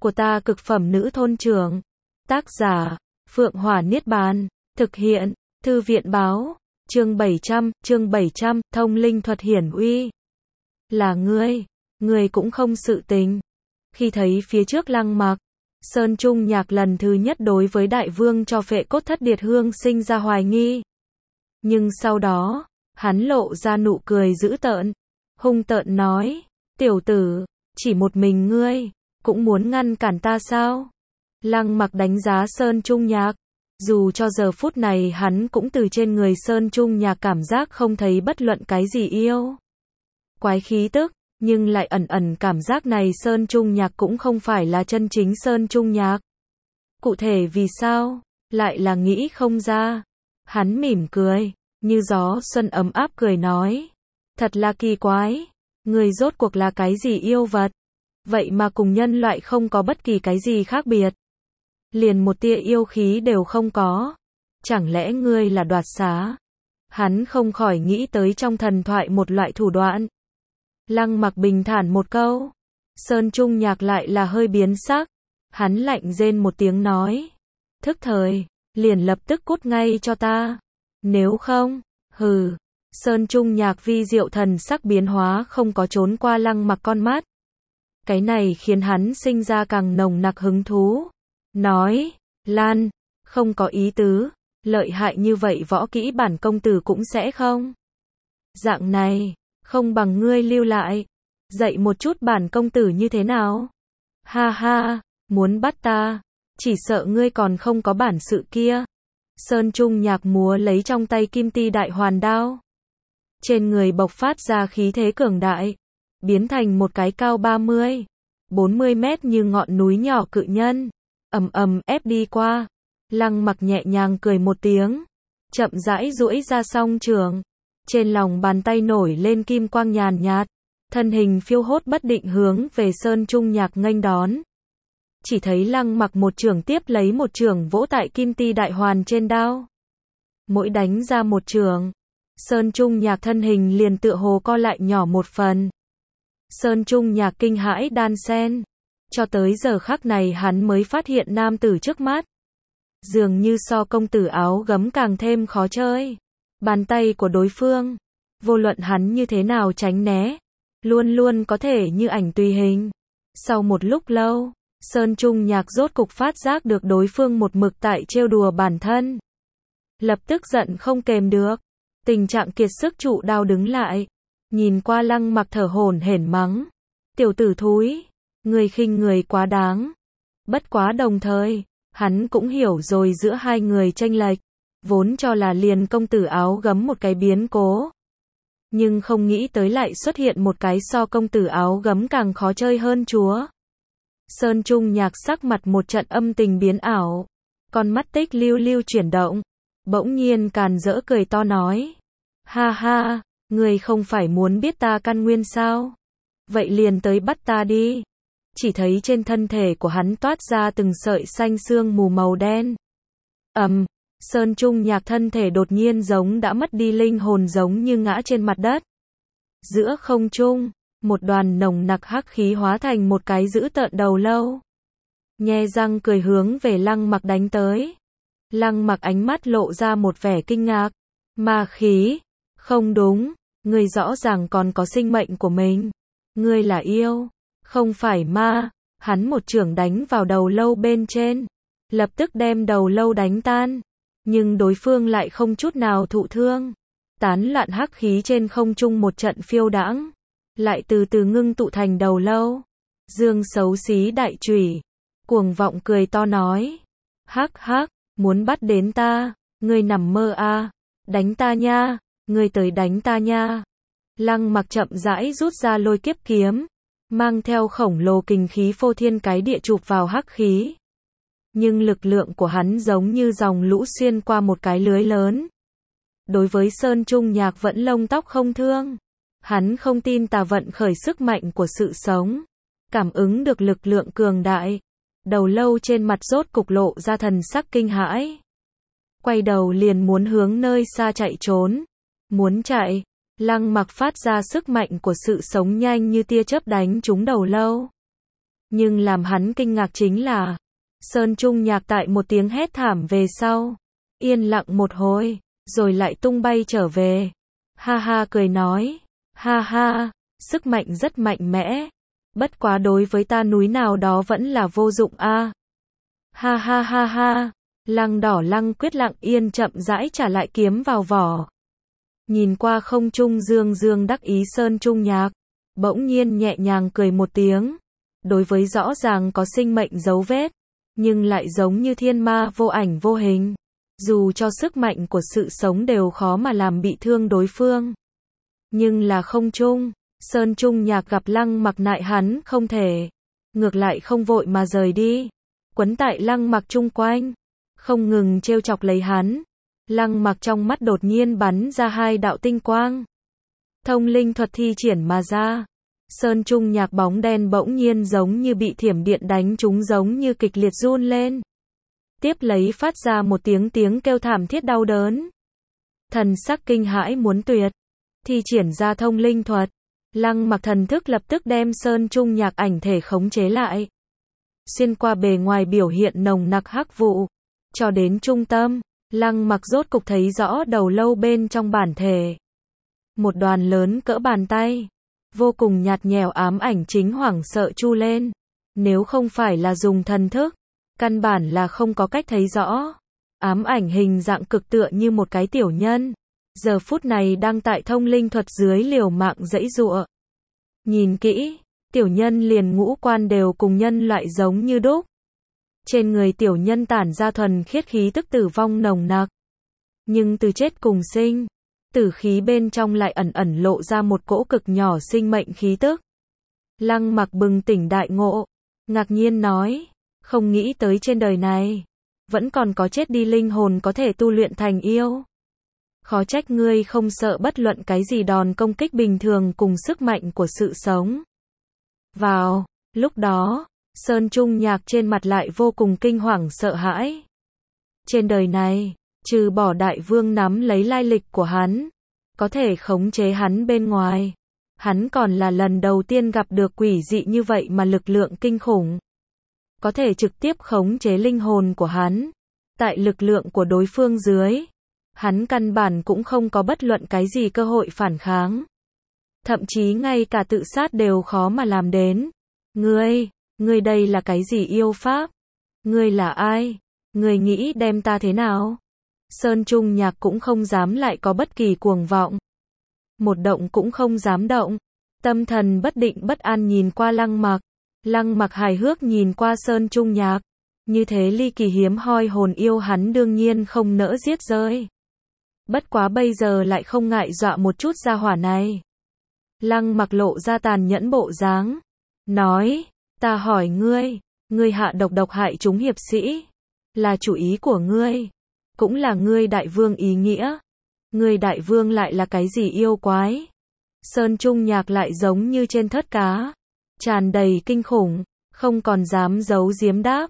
của ta cực phẩm nữ thôn trưởng. Tác giả, Phượng Hỏa Niết Bàn. Thực hiện, Thư viện Báo. Chương 700, thông linh thuật hiển uy. Là ngươi cũng không sự tình. Khi thấy phía trước Lăng Mặc, Sơn Trung Nhạc lần thứ nhất đối với đại vương cho Phệ Cốt Thất Điệt Hương sinh ra hoài nghi. Nhưng sau đó, hắn lộ ra nụ cười dữ tợn, hung tợn nói, tiểu tử, chỉ một mình ngươi, cũng muốn ngăn cản ta sao? Lăng Mặc đánh giá Sơn Trung Nhạc, dù cho giờ phút này hắn cũng từ trên người Sơn Trung Nhạc cảm giác không thấy bất luận cái gì yêu quái khí tức, nhưng lại ẩn ẩn cảm giác này Sơn Trung Nhạc cũng không phải là chân chính Sơn Trung Nhạc. Cụ thể vì sao? Lại là nghĩ không ra. Hắn mỉm cười, như gió xuân ấm áp cười nói. Thật là kỳ quái. Người rốt cuộc là cái gì yêu vật? Vậy mà cùng nhân loại không có bất kỳ cái gì khác biệt. Liền một tia yêu khí đều không có. Chẳng lẽ ngươi là đoạt xá? Hắn không khỏi nghĩ tới trong thần thoại một loại thủ đoạn. Lăng Mặc bình thản một câu. Sơn Trung Nhạc lại là hơi biến sắc. Hắn lạnh rên một tiếng nói. Thức thời, liền lập tức cút ngay cho ta. Nếu không, hừ. Sơn Trung Nhạc vi diệu thần sắc biến hóa không có trốn qua Lăng Mặc con mắt. Cái này khiến hắn sinh ra càng nồng nặc hứng thú. Nói, Lan, không có ý tứ, lợi hại như vậy võ kỹ bản công tử cũng sẽ không. Dạng này, không bằng ngươi lưu lại, dạy một chút bản công tử như thế nào? Ha ha, muốn bắt ta, chỉ sợ ngươi còn không có bản sự kia. Sơn Trung Nhạc múa lấy trong tay kim ti đại hoàn đao. Trên người bộc phát ra khí thế cường đại, biến thành một cái cao 30-40 mét như ngọn núi nhỏ cự nhân. Ầm ầm ép đi qua. Lăng Mặc nhẹ nhàng cười một tiếng, chậm rãi duỗi ra song trường. Trên lòng bàn tay nổi lên kim quang nhàn nhạt, thân hình phiêu hốt bất định hướng về Sơn Trung Nhạc nghênh đón. Chỉ thấy Lăng Mặc một trường tiếp lấy một trường vỗ tại kim ti đại hoàn trên đao. Mỗi đánh ra một trường, Sơn Trung Nhạc thân hình liền tựa hồ co lại nhỏ một phần. Sơn Trung Nhạc kinh hãi đan sen. Cho tới giờ khắc này hắn mới phát hiện nam tử trước mắt. Dường như so công tử áo gấm càng thêm khó chơi. Bàn tay của đối phương, vô luận hắn như thế nào tránh né, luôn luôn có thể như ảnh tùy hình. Sau một lúc lâu, Sơn Trung Nhạc rốt cục phát giác được đối phương một mực tại trêu đùa bản thân. Lập tức giận không kềm được, tình trạng kiệt sức trụ đao đứng lại, nhìn qua Lăng Mặc thở hổn hển mắng. Tiểu tử thúi, người khinh người quá đáng. Bất quá đồng thời, hắn cũng hiểu rồi giữa hai người chênh lệch, vốn cho là liền công tử áo gấm một cái biến cố. Nhưng không nghĩ tới lại xuất hiện một cái so công tử áo gấm càng khó chơi hơn chúa. Sơn Trung Nhạc sắc mặt một trận âm tình biến ảo, con mắt tích lưu lưu chuyển động, bỗng nhiên càn rỡ cười to nói. Ha ha, người không phải muốn biết ta căn nguyên sao? Vậy liền tới bắt ta đi. Chỉ thấy trên thân thể của hắn toát ra từng sợi xanh sương mù màu đen. Sơn Trung Nhạc thân thể đột nhiên giống đã mất đi linh hồn giống như ngã trên mặt đất. Giữa không trung, một đoàn nồng nặc hắc khí hóa thành một cái dữ tợn đầu lâu. Nhe răng cười hướng về Lăng Mặc đánh tới. Lăng Mặc ánh mắt lộ ra một vẻ kinh ngạc. Ma khí? Không đúng, ngươi rõ ràng còn có sinh mệnh của mình. Ngươi là yêu, không phải ma. Hắn một chưởng đánh vào đầu lâu bên trên, lập tức đem đầu lâu đánh tan. Nhưng đối phương lại không chút nào thụ thương. Tán loạn hắc khí trên không trung một trận phiêu đãng, lại từ từ ngưng tụ thành đầu lâu. Dương xấu xí đại chủy, cuồng vọng cười to nói. Hắc hắc, muốn bắt đến ta, ngươi nằm mơ à, đánh ta nha, ngươi tới đánh ta nha. Lăng Mặc chậm rãi rút ra lôi kiếp kiếm, mang theo khổng lồ kình khí phô thiên cái địa chụp vào hắc khí. Nhưng lực lượng của hắn giống như dòng lũ xuyên qua một cái lưới lớn. Đối với Sơn Trung Nhạc vẫn lông tóc không thương. Hắn không tin tà vận khởi sức mạnh của sự sống. Cảm ứng được lực lượng cường đại. Đầu lâu trên mặt rốt cục lộ ra thần sắc kinh hãi. Quay đầu liền muốn hướng nơi xa chạy trốn. Muốn chạy, Lăng Mặc phát ra sức mạnh của sự sống nhanh như tia chớp đánh trúng đầu lâu. Nhưng làm hắn kinh ngạc chính là, Sơn Trung Nhạc tại một tiếng hét thảm về sau, yên lặng một hồi, rồi lại tung bay trở về. Ha ha cười nói, ha ha, sức mạnh rất mạnh mẽ, bất quá đối với ta núi nào đó vẫn là vô dụng a. Ha ha ha ha, Lăng Đỏ Lăng Quyết lặng yên chậm rãi trả lại kiếm vào vỏ. Nhìn qua không trung dương dương đắc ý Sơn Trung Nhạc, bỗng nhiên nhẹ nhàng cười một tiếng. Đối với rõ ràng có sinh mệnh dấu vết, nhưng lại giống như thiên ma vô ảnh vô hình. Dù cho sức mạnh của sự sống đều khó mà làm bị thương đối phương. Nhưng là không trung, Sơn Trung Nhạc gặp Lăng Mặc nại hắn không thể. Ngược lại không vội mà rời đi. Quấn tại Lăng Mặc chung quanh, không ngừng trêu chọc lấy hắn. Lăng Mặc trong mắt đột nhiên bắn ra 2 đạo tinh quang. Thông linh thuật thi triển mà ra. Sơn Trung Nhạc bóng đen bỗng nhiên giống như bị thiểm điện đánh trúng giống như kịch liệt run lên. Tiếp lấy phát ra một tiếng kêu thảm thiết đau đớn. Thần sắc kinh hãi muốn tuyệt. Thi triển ra thông linh thuật. Lăng Mặc thần thức lập tức đem Sơn Trung Nhạc ảnh thể khống chế lại. Xuyên qua bề ngoài biểu hiện nồng nặc hắc vụ. Cho đến trung tâm, Lăng Mặc rốt cục thấy rõ đầu lâu bên trong bản thể. Một đoàn lớn cỡ bàn tay. Vô cùng nhạt nhẽo ám ảnh chính hoảng sợ chu lên. Nếu không phải là dùng thần thức, căn bản là không có cách thấy rõ. Ám ảnh hình dạng cực tựa như một cái tiểu nhân. Giờ phút này đang tại thông linh thuật dưới liều mạng giãy giụa. Nhìn kỹ, tiểu nhân liền ngũ quan đều cùng nhân loại giống như đúc. Trên người tiểu nhân tản ra thuần khiết khí tức tử vong nồng nặc. Nhưng từ chết cùng sinh, tử khí bên trong lại ẩn ẩn lộ ra một cỗ cực nhỏ sinh mệnh khí tức. Lăng Mặc bừng tỉnh đại ngộ, ngạc nhiên nói, không nghĩ tới trên đời này, vẫn còn có chết đi linh hồn có thể tu luyện thành yêu. Khó trách ngươi không sợ bất luận cái gì đòn công kích bình thường cùng sức mạnh của sự sống. Vào lúc đó, Sơn Trung Nhạc trên mặt lại vô cùng kinh hoàng sợ hãi. Trên đời này, trừ bỏ đại vương nắm lấy lai lịch của hắn, có thể khống chế hắn bên ngoài, hắn còn là lần đầu tiên gặp được quỷ dị như vậy mà lực lượng kinh khủng. Có thể trực tiếp khống chế linh hồn của hắn. Tại lực lượng của đối phương dưới, hắn căn bản cũng không có bất luận cái gì cơ hội phản kháng. Thậm chí ngay cả tự sát đều khó mà làm đến. Ngươi đây là cái gì yêu pháp? Ngươi là ai? Ngươi nghĩ đem ta thế nào? Sơn Trung Nhạc cũng không dám lại có bất kỳ cuồng vọng. Một động cũng không dám động. Tâm thần bất định bất an nhìn qua Lăng Mặc. Lăng Mặc hài hước nhìn qua Sơn Trung Nhạc. Như thế ly kỳ hiếm hoi hồn yêu hắn đương nhiên không nỡ giết rơi. Bất quá bây giờ lại không ngại dọa một chút gia hỏa này. Lăng Mặc lộ ra tàn nhẫn bộ dáng. Nói, ta hỏi ngươi hạ độc hại chúng hiệp sĩ. Là chủ ý của ngươi. Cũng là ngươi đại vương ý nghĩa. Ngươi đại vương lại là cái gì yêu quái? Sơn Trung Nhạc lại giống như trên thớt cá. Tràn đầy kinh khủng. Không còn dám giấu giếm đáp.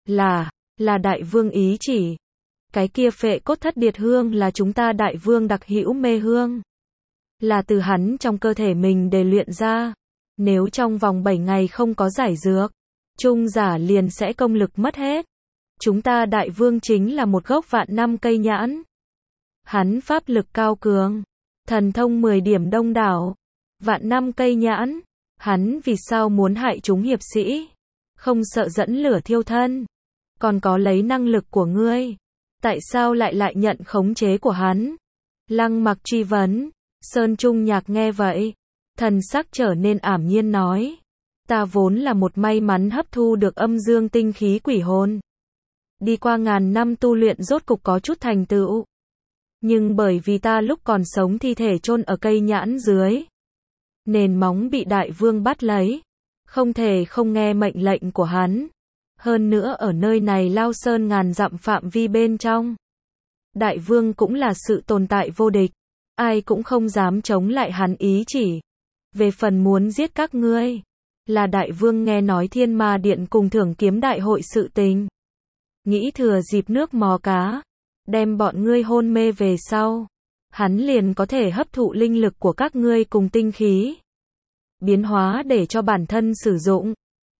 Là đại vương ý chỉ. Cái kia phệ cốt thất điệt hương là chúng ta đại vương đặc hữu mê hương. Là từ hắn trong cơ thể mình để luyện ra. Nếu trong vòng 7 ngày không có giải dược, trung giả liền sẽ công lực mất hết. Chúng ta đại vương chính là một gốc vạn năm cây nhãn. Hắn pháp lực cao cường, thần thông 10 điểm đông đảo. Vạn năm cây nhãn, hắn vì sao muốn hại chúng hiệp sĩ? Không sợ dẫn lửa thiêu thân. Còn có lấy năng lực của ngươi. Tại sao lại nhận khống chế của hắn? Lăng Mặc truy vấn. Sơn Trung Nhạc nghe vậy, thần sắc trở nên ảm nhiên nói. Ta vốn là một may mắn hấp thu được âm dương tinh khí quỷ hồn. Đi qua ngàn năm tu luyện rốt cục có chút thành tựu. Nhưng bởi vì ta lúc còn sống thi thể chôn ở cây nhãn dưới. Nền móng bị đại vương bắt lấy. Không thể không nghe mệnh lệnh của hắn. Hơn nữa ở nơi này lao sơn ngàn dặm phạm vi bên trong. Đại vương cũng là sự tồn tại vô địch. Ai cũng không dám chống lại hắn ý chỉ. Về phần muốn giết các ngươi. Là đại vương nghe nói Thiên Ma Điện cùng thưởng kiếm đại hội sự tình. Nghĩ thừa dịp nước mò cá. Đem bọn ngươi hôn mê về sau. Hắn liền có thể hấp thụ linh lực của các ngươi cùng tinh khí. Biến hóa để cho bản thân sử dụng.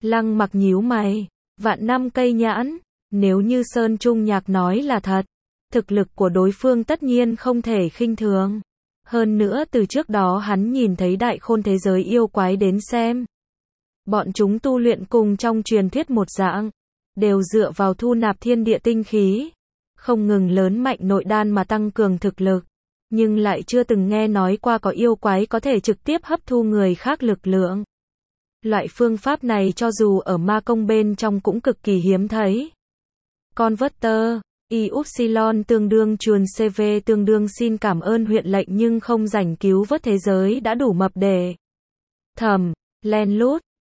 Lăng Mặc nhíu mày. Vạn năm cây nhãn. Nếu như Sơn Trung Nhạc nói là thật, thực lực của đối phương tất nhiên không thể khinh thường. Hơn nữa từ trước đó hắn nhìn thấy đại khôn thế giới yêu quái đến xem. Bọn chúng tu luyện cùng trong truyền thuyết một dạng, đều dựa vào thu nạp thiên địa tinh khí, không ngừng lớn mạnh nội đan mà tăng cường thực lực, nhưng lại chưa từng nghe nói qua có yêu quái có thể trực tiếp hấp thu người khác lực lượng. Loại phương pháp này cho dù ở ma công bên trong cũng cực kỳ hiếm thấy. Converter, Y Upsilon tương đương chuồn CV tương đương xin cảm ơn huyện lệnh nhưng không rảnh cứu vớt thế giới đã đủ mập để thầm, len lút,